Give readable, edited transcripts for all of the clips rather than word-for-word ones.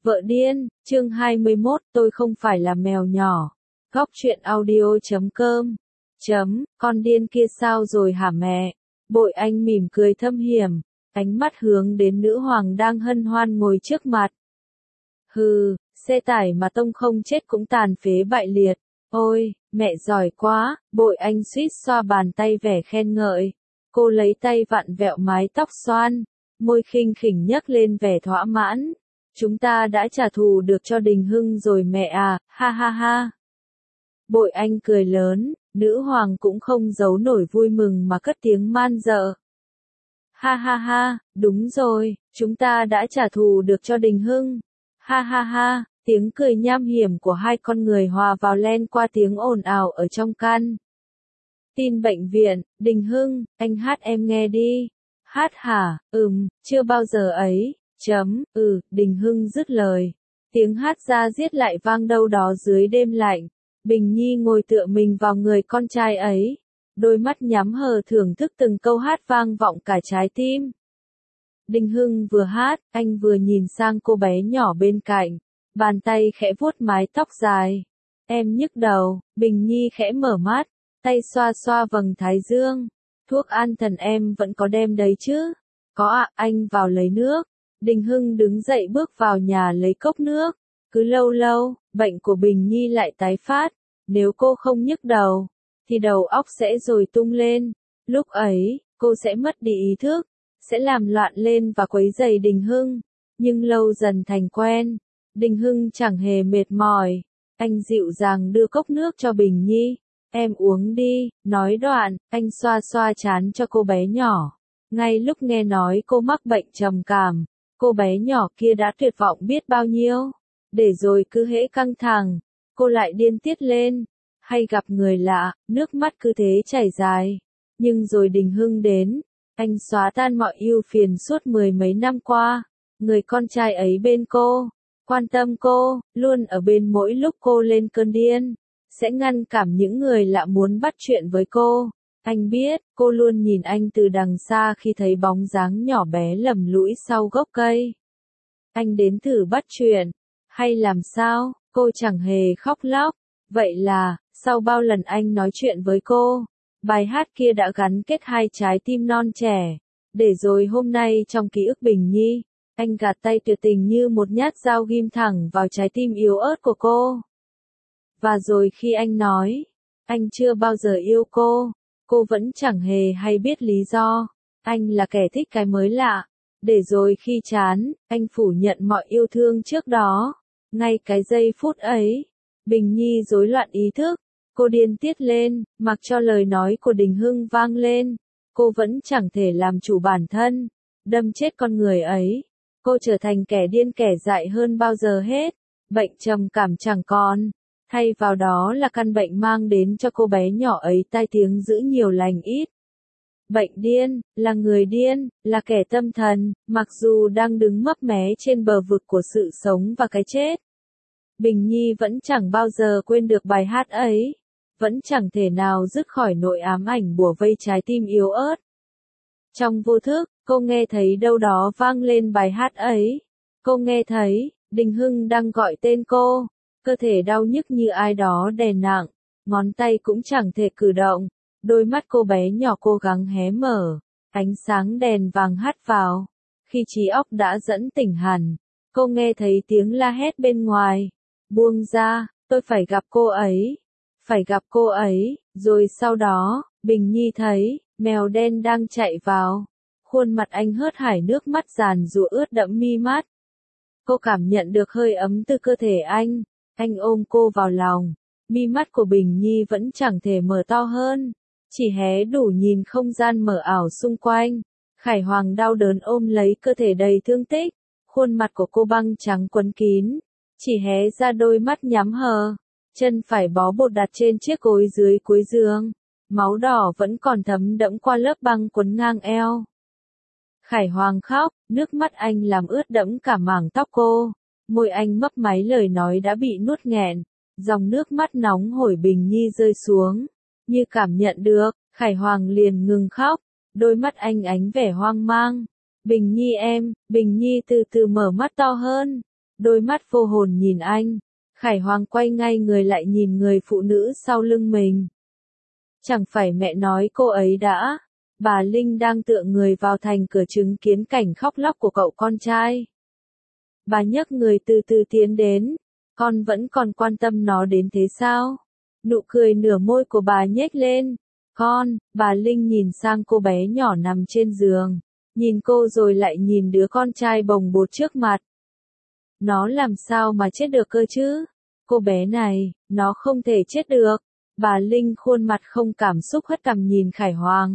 Vợ điên, chương 21, tôi không phải là mèo nhỏ. Góc truyện audio.com. Con điên kia sao rồi hả mẹ? Bội Anh mỉm cười thâm hiểm, ánh mắt hướng đến nữ hoàng đang hân hoan ngồi trước mặt. Hừ, xe tải mà tông không chết cũng tàn phế bại liệt. Ôi, mẹ giỏi quá, Bội Anh suýt xoa bàn tay vẻ khen ngợi. Cô lấy tay vặn vẹo mái tóc xoăn, môi khinh khỉnh nhấc lên vẻ thỏa mãn. Chúng ta đã trả thù được cho Đình Hưng rồi mẹ à, ha ha ha. Bội Anh cười lớn, nữ hoàng cũng không giấu nổi vui mừng mà cất tiếng man dợ. Ha ha ha, đúng rồi, chúng ta đã trả thù được cho Đình Hưng. Ha ha ha, tiếng cười nham hiểm của hai con người hòa vào len qua tiếng ồn ào ở trong căn. Tin bệnh viện, Đình Hưng, anh hát em nghe đi. Hát hả, chưa bao giờ ấy. Đình Hưng dứt lời. Tiếng hát ra giết lại vang đâu đó dưới đêm lạnh. Bình Nhi ngồi tựa mình vào người con trai ấy. Đôi mắt nhắm hờ thưởng thức từng câu hát vang vọng cả trái tim. Đình Hưng vừa hát, anh vừa nhìn sang cô bé nhỏ bên cạnh. Bàn tay khẽ vuốt mái tóc dài. Em nhức đầu, Bình Nhi khẽ mở mắt. Tay xoa xoa vầng thái dương. Thuốc an thần em vẫn có đem đấy chứ? Có ạ, anh vào lấy nước. Đình Hưng đứng dậy bước vào nhà lấy cốc nước. Cứ lâu lâu, bệnh của Bình Nhi lại tái phát. Nếu cô không nhức đầu, thì đầu óc sẽ rồi tung lên. Lúc ấy, cô sẽ mất đi ý thức, sẽ làm loạn lên và quấy rầy Đình Hưng. Nhưng lâu dần thành quen, Đình Hưng chẳng hề mệt mỏi. Anh dịu dàng đưa cốc nước cho Bình Nhi. Em uống đi, nói đoạn, anh xoa xoa trán cho cô bé nhỏ. Ngay lúc nghe nói cô mắc bệnh trầm cảm, cô bé nhỏ kia đã tuyệt vọng biết bao nhiêu. Để rồi cứ hễ căng thẳng, cô lại điên tiết lên. Hay gặp người lạ, nước mắt cứ thế chảy dài. Nhưng rồi Đình Hưng đến, anh xóa tan mọi ưu phiền suốt mười mấy năm qua. Người con trai ấy bên cô, quan tâm cô, luôn ở bên mỗi lúc cô lên cơn điên. Sẽ ngăn cản những người lạ muốn bắt chuyện với cô. Anh biết, cô luôn nhìn anh từ đằng xa khi thấy bóng dáng nhỏ bé lầm lũi sau gốc cây. Anh đến thử bắt chuyện, hay làm sao, cô chẳng hề khóc lóc. Vậy là, sau bao lần anh nói chuyện với cô, bài hát kia đã gắn kết hai trái tim non trẻ. Để rồi hôm nay trong ký ức Bình Nhi, anh gạt tay tuyệt tình như một nhát dao ghim thẳng vào trái tim yếu ớt của cô. Và rồi khi anh nói, anh chưa bao giờ yêu cô vẫn chẳng hề hay biết lý do. Anh là kẻ thích cái mới lạ. Để rồi khi chán, anh phủ nhận mọi yêu thương trước đó. Ngay cái giây phút ấy, Bình Nhi rối loạn ý thức. Cô điên tiết lên, mặc cho lời nói của Đình Hưng vang lên. Cô vẫn chẳng thể làm chủ bản thân. Đâm chết con người ấy. Cô trở thành kẻ điên kẻ dại hơn bao giờ hết. Bệnh trầm cảm chẳng còn. Thay vào đó là căn bệnh mang đến cho cô bé nhỏ ấy tai tiếng dữ nhiều lành ít. Bệnh điên, là người điên, là kẻ tâm thần, mặc dù đang đứng mấp mé trên bờ vực của sự sống và cái chết. Bình Nhi vẫn chẳng bao giờ quên được bài hát ấy, vẫn chẳng thể nào dứt khỏi nỗi ám ảnh bủa vây trái tim yếu ớt. Trong vô thức, cô nghe thấy đâu đó vang lên bài hát ấy. Cô nghe thấy, Đình Hưng đang gọi tên cô. Cơ thể đau nhức như ai đó đè nặng, ngón tay cũng chẳng thể cử động. Đôi mắt cô bé nhỏ cố gắng hé mở, ánh sáng đèn vàng hắt vào. Khi trí óc đã dẫn tỉnh hẳn, cô nghe thấy tiếng la hét bên ngoài. Buông ra, tôi phải gặp cô ấy. Phải gặp cô ấy, rồi sau đó, Bình Nhi thấy, mèo đen đang chạy vào. Khuôn mặt anh hớt hải nước mắt giàn giụa ướt đẫm mi mắt. Cô cảm nhận được hơi ấm từ cơ thể anh. Anh ôm cô vào lòng, mi mắt của Bình Nhi vẫn chẳng thể mở to hơn, chỉ hé đủ nhìn không gian mờ ảo xung quanh. Khải Hoàng đau đớn ôm lấy cơ thể đầy thương tích, khuôn mặt của cô băng trắng quấn kín, chỉ hé ra đôi mắt nhắm hờ, chân phải bó bột đặt trên chiếc gối dưới cuối giường, máu đỏ vẫn còn thấm đẫm qua lớp băng quấn ngang eo. Khải Hoàng khóc, nước mắt anh làm ướt đẫm cả mảng tóc cô. Môi anh mấp máy lời nói đã bị nuốt nghẹn, dòng nước mắt nóng hổi Bình Nhi rơi xuống. Như cảm nhận được, Khải Hoàng liền ngừng khóc, đôi mắt anh ánh vẻ hoang mang. Bình Nhi em, Bình Nhi từ từ mở mắt to hơn. Đôi mắt vô hồn nhìn anh. Khải Hoàng quay ngay người lại nhìn người phụ nữ sau lưng mình. Chẳng phải mẹ nói cô ấy đã. Bà Linh đang tựa người vào thành cửa chứng kiến cảnh khóc lóc của cậu con trai. Bà nhấc người từ từ tiến đến. Con vẫn còn quan tâm nó đến thế sao? Nụ cười nửa môi của bà nhếch lên. Con, bà Linh nhìn sang cô bé nhỏ nằm trên giường. Nhìn cô rồi lại nhìn đứa con trai bồng bột trước mặt. Nó làm sao mà chết được cơ chứ? Cô bé này, nó không thể chết được. Bà Linh khuôn mặt không cảm xúc hất cằm nhìn Khải Hoàng.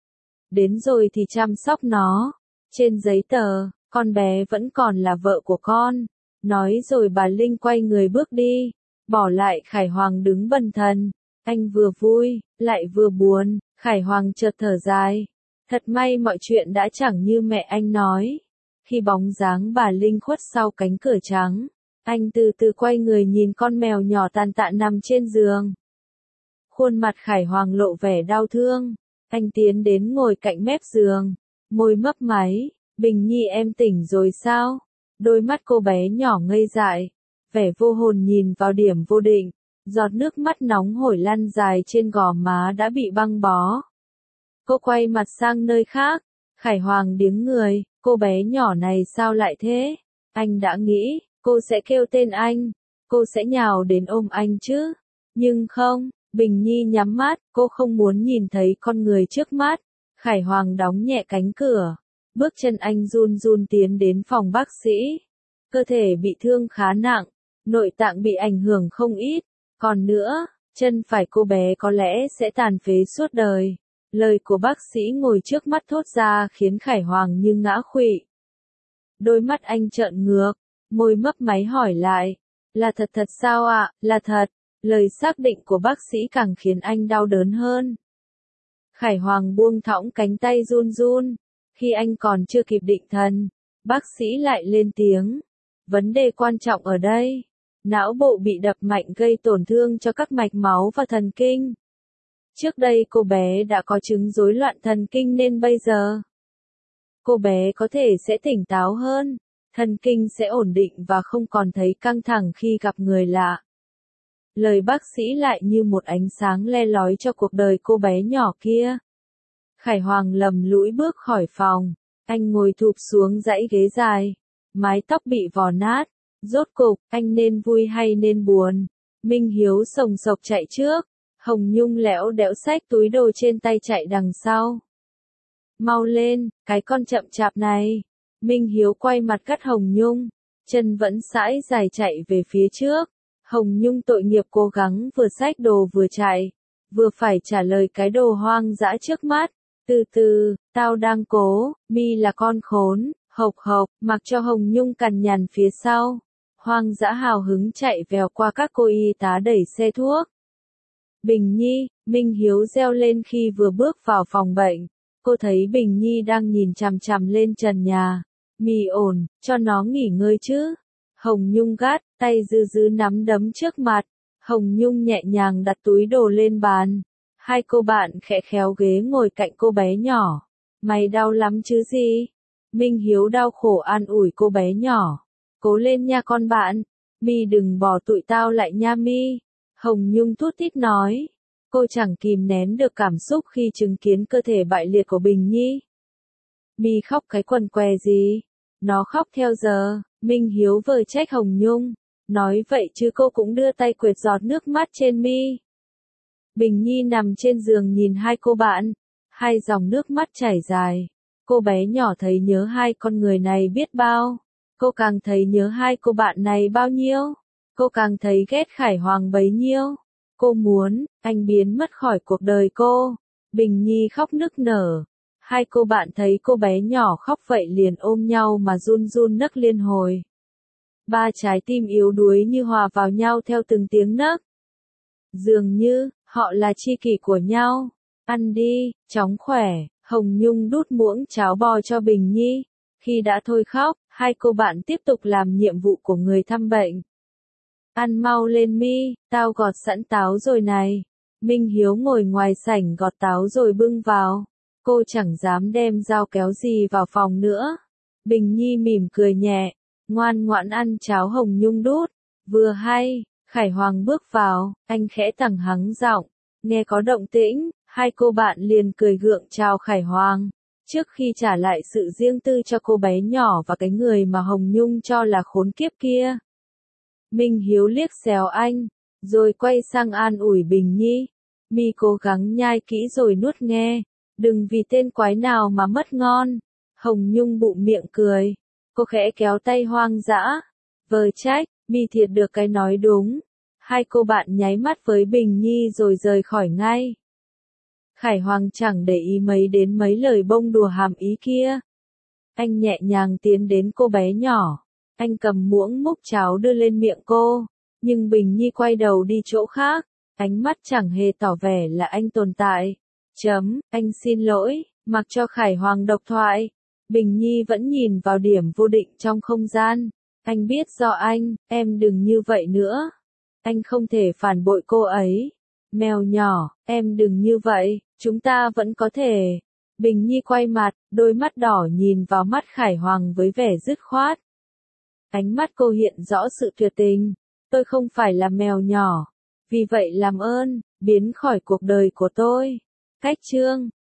Đến rồi thì chăm sóc nó. Trên giấy tờ, con bé vẫn còn là vợ của con. Nói rồi bà Linh quay người bước đi. Bỏ lại Khải Hoàng đứng bần thần. Anh vừa vui, lại vừa buồn. Khải Hoàng chợt thở dài. Thật may mọi chuyện đã chẳng như mẹ anh nói. Khi bóng dáng bà Linh khuất sau cánh cửa trắng, anh từ từ quay người nhìn con mèo nhỏ tàn tạ nằm trên giường. Khuôn mặt Khải Hoàng lộ vẻ đau thương. Anh tiến đến ngồi cạnh mép giường, môi mấp máy. Bình Nhi em tỉnh rồi sao? Đôi mắt cô bé nhỏ ngây dại, vẻ vô hồn nhìn vào điểm vô định. Giọt nước mắt nóng hổi lăn dài trên gò má đã bị băng bó. Cô quay mặt sang nơi khác. Khải Hoàng điếng người, cô bé nhỏ này sao lại thế? Anh đã nghĩ, cô sẽ kêu tên anh, cô sẽ nhào đến ôm anh chứ. Nhưng không, Bình Nhi nhắm mắt, cô không muốn nhìn thấy con người trước mắt. Khải Hoàng đóng nhẹ cánh cửa. Bước chân anh run run tiến đến phòng bác sĩ. Cơ thể bị thương khá nặng, nội tạng bị ảnh hưởng không ít. Còn nữa, chân phải cô bé có lẽ sẽ tàn phế suốt đời. Lời của bác sĩ ngồi trước mắt thốt ra khiến Khải Hoàng như ngã khuỵu. Đôi mắt anh trợn ngược, môi mấp máy hỏi lại. Là thật thật sao ạ? Là thật. Lời xác định của bác sĩ càng khiến anh đau đớn hơn. Khải Hoàng buông thõng cánh tay run run. Khi anh còn chưa kịp định thần, bác sĩ lại lên tiếng. Vấn đề quan trọng ở đây. Não bộ bị đập mạnh gây tổn thương cho các mạch máu và thần kinh. Trước đây cô bé đã có chứng rối loạn thần kinh nên bây giờ cô bé có thể sẽ tỉnh táo hơn, thần kinh sẽ ổn định và không còn thấy căng thẳng khi gặp người lạ. Lời bác sĩ lại như một ánh sáng le lói cho cuộc đời cô bé nhỏ kia. Khải Hoàng lầm lũi bước khỏi phòng, anh ngồi thụp xuống dãy ghế dài, mái tóc bị vò nát. Rốt cục, anh nên vui hay nên buồn? Minh Hiếu sồng sộc chạy trước. Hồng Nhung lẽo đẽo xách túi đồ trên tay chạy đằng sau. Mau lên, cái con chậm chạp này. Minh Hiếu quay mặt cắt Hồng Nhung, chân vẫn sải dài chạy về phía trước. Hồng Nhung tội nghiệp cố gắng vừa xách đồ vừa chạy, vừa phải trả lời cái đồ hoang dã trước mắt. Từ từ, tao đang cố, mi là con khốn, hộc hộc, mặc cho Hồng Nhung cằn nhằn phía sau. Hoang dã hào hứng chạy vèo qua các cô y tá đẩy xe thuốc. Bình Nhi, Minh Hiếu reo lên khi vừa bước vào phòng bệnh. Cô thấy Bình Nhi đang nhìn chằm chằm lên trần nhà. Mì ổn, cho nó nghỉ ngơi chứ. Hồng Nhung gắt, tay dư dư nắm đấm trước mặt. Hồng Nhung nhẹ nhàng đặt túi đồ lên bàn. Hai cô bạn khẽ khéo ghế ngồi cạnh cô bé nhỏ. Mày đau lắm chứ gì? Minh Hiếu đau khổ an ủi cô bé nhỏ. Cố lên nha con bạn. Mi đừng bỏ tụi tao lại nha Mi. Hồng Nhung thút thít nói. Cô chẳng kìm nén được cảm xúc khi chứng kiến cơ thể bại liệt của Bình Nhi. Mi khóc cái quần què gì? Nó khóc theo giờ. Minh Hiếu vờ trách Hồng Nhung. Nói vậy chứ cô cũng đưa tay quệt giọt nước mắt trên mi. Bình Nhi nằm trên giường nhìn hai cô bạn. Hai dòng nước mắt chảy dài. Cô bé nhỏ thấy nhớ hai con người này biết bao. Cô càng thấy nhớ hai cô bạn này bao nhiêu. Cô càng thấy ghét Khải Hoàng bấy nhiêu. Cô muốn, anh biến mất khỏi cuộc đời cô. Bình Nhi khóc nức nở. Hai cô bạn thấy cô bé nhỏ khóc vậy liền ôm nhau mà run run nấc liên hồi. Ba trái tim yếu đuối như hòa vào nhau theo từng tiếng nấc. Dường như, họ là tri kỷ của nhau. Ăn đi, chóng khỏe. Hồng Nhung đút muỗng cháo bò cho Bình Nhi. Khi đã thôi khóc, hai cô bạn tiếp tục làm nhiệm vụ của người thăm bệnh. Ăn mau lên Mi, tao gọt sẵn táo rồi này. Minh Hiếu ngồi ngoài sảnh gọt táo rồi bưng vào. Cô chẳng dám đem dao kéo gì vào phòng nữa. Bình Nhi mỉm cười nhẹ. ngoan ngoãn ăn cháo Hồng Nhung đút. Vừa hay, Khải Hoàng bước vào, anh khẽ tằng hắng giọng, nghe có động tĩnh, hai cô bạn liền cười gượng chào Khải Hoàng, trước khi trả lại sự riêng tư cho cô bé nhỏ và cái người mà Hồng Nhung cho là khốn kiếp kia. Minh Hiếu liếc xéo anh, rồi quay sang an ủi Bình Nhi, mi cố gắng nhai kỹ rồi nuốt nghe, đừng vì tên quái nào mà mất ngon. Hồng Nhung bụng miệng cười, cô khẽ kéo tay Hoang Dã, vờ trách, mi thiệt được cái nói đúng. Hai cô bạn nháy mắt với Bình Nhi rồi rời khỏi ngay. Khải Hoàng chẳng để ý đến mấy lời bông đùa hàm ý kia. Anh nhẹ nhàng tiến đến cô bé nhỏ, anh cầm muỗng múc cháo đưa lên miệng cô, nhưng Bình Nhi quay đầu đi chỗ khác, ánh mắt chẳng hề tỏ vẻ là anh tồn tại. Anh xin lỗi, mặc cho Khải Hoàng độc thoại. Bình Nhi vẫn nhìn vào điểm vô định trong không gian. Anh biết do anh, em đừng như vậy nữa. Anh không thể phản bội cô ấy. Mèo nhỏ, em đừng như vậy, chúng ta vẫn có thể. Bình Nhi quay mặt, đôi mắt đỏ nhìn vào mắt Khải Hoàng với vẻ dứt khoát. Ánh mắt cô hiện rõ sự tuyệt tình. Tôi không phải là mèo nhỏ. Vì vậy làm ơn, biến khỏi cuộc đời của tôi. Cách chương